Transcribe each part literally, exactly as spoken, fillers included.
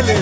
Ángeles.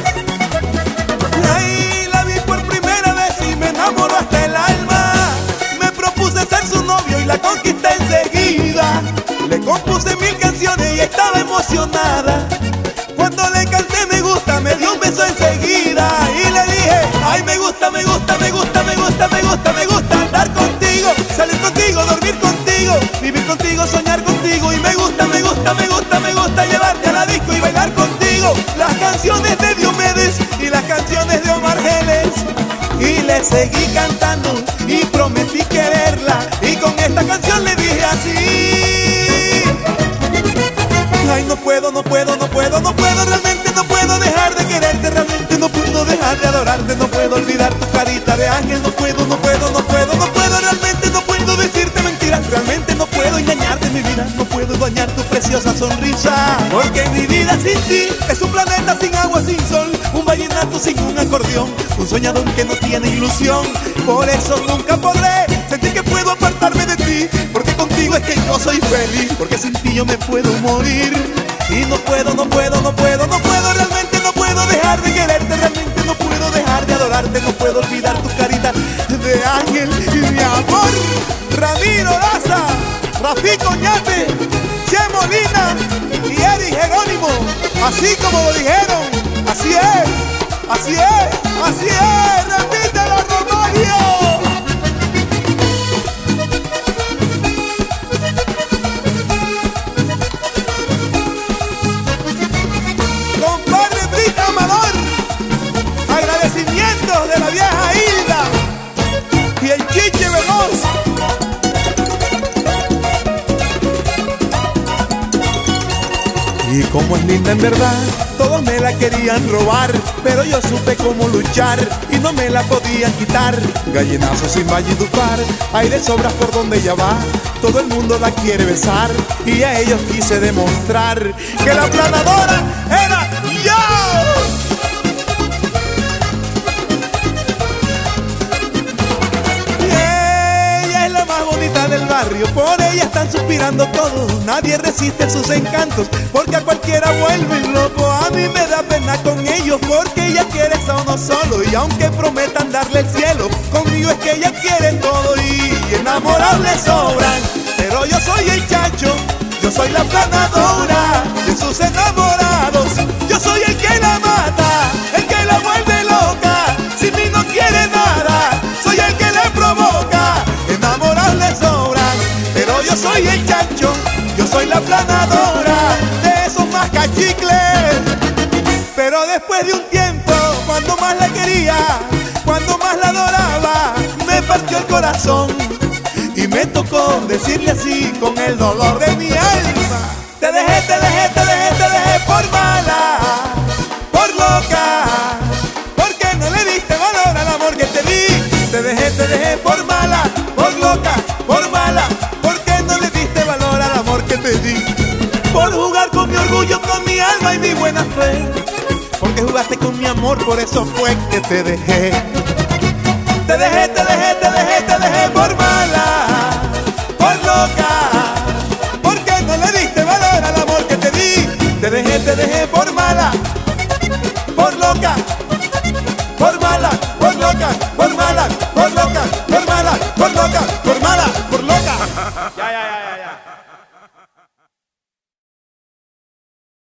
Ahí la vi por primera vez y me enamoró hasta el alma. Me propuse ser su novio y la conquisté enseguida. Le compuse mil canciones y estaba emocionada. Cuando le canté me gusta, me dio un beso enseguida. Y le dije, ay me gusta, me gusta, me gusta, me gusta, me gusta, me gusta andar contigo, salir contigo, dormir contigo, vivir contigo, soñar contigo. Y me gusta, me gusta, me gusta, me gusta llevarte a la disco y bailar contigo. Las canciones de Diomedes y las canciones de Omar Geles. Y le seguí cantando y prometí quererla. Y con esta canción le dije así: ay no puedo, no puedo, no puedo, no puedo, realmente no puedo dejar de quererte, realmente no puedo dejar de adorarte, no puedo olvidar tu carita de ángel, no puedo, no puedo, no puedo, no puedo, realmente no puedo decirte mentiras, realmente no puedo engañarte mi vida, no puedo dañar tu preciosa sonrisa, porque mi vida sin ti es un planeta sin agua, sin sol, un vallenato sin un acordeón, un soñador que no tiene ilusión. Por eso nunca podré sentir que puedo apartarme de ti, porque contigo es que yo soy feliz, porque sin ti yo me puedo morir. Y no puedo, no puedo, no puedo, no puedo, realmente no puedo dejar de quererte, realmente no puedo dejar de adorarte, no puedo olvidar tu carita de ángel y mi amor. Ramiro Daza, Rafí Coñate, Che Molina y Eri Jerónimo, así como lo dijeron, así es, así es, así es, repítelo Romario. Agradecimientos de la vieja Hilda y el Chiche Veloz. Y como es linda en verdad, todos me la querían robar, pero yo supe cómo luchar y no me la podían quitar. Gallinazo sin Valledupar, hay de sobras por donde ella va, todo el mundo la quiere besar y a ellos quise demostrar que la planadora era yo. Del barrio, por ella están suspirando todos, nadie resiste sus encantos, porque a cualquiera vuelven loco. A mí me da pena con ellos, porque ella quiere a uno solo, y aunque prometan darle el cielo, conmigo es que ella quiere todo y enamorados le sobran. Pero yo soy el chacho, yo soy la planadora de sus enamorados, yo soy el que la mata, el que la vuelve loca, sin mí no quiere nada, soy el que le provoca. Enamorados le sobran, pero yo soy el chancho, yo soy la planadora de esos mascachicles. Pero después de un tiempo, cuando más la quería, cuando más la adoraba, me partió el corazón y me tocó decirle así con el dolor de mi alma: te dejé, te dejé, te dejé, te dejé por mala, por loca, porque no le diste valor al amor que te di. Te dejé, te dejé por mala, por loca, por mala, porque no le diste valor al amor que te di. Por jugar con mi orgullo, con mi alma y mi buena fe, porque jugaste con mi amor, por eso fue que te dejé. Te dejé, te dejé, te dejé, te dejé por mala, por loca, porque no le diste valor al amor que te di. Te dejé, te dejé por mala,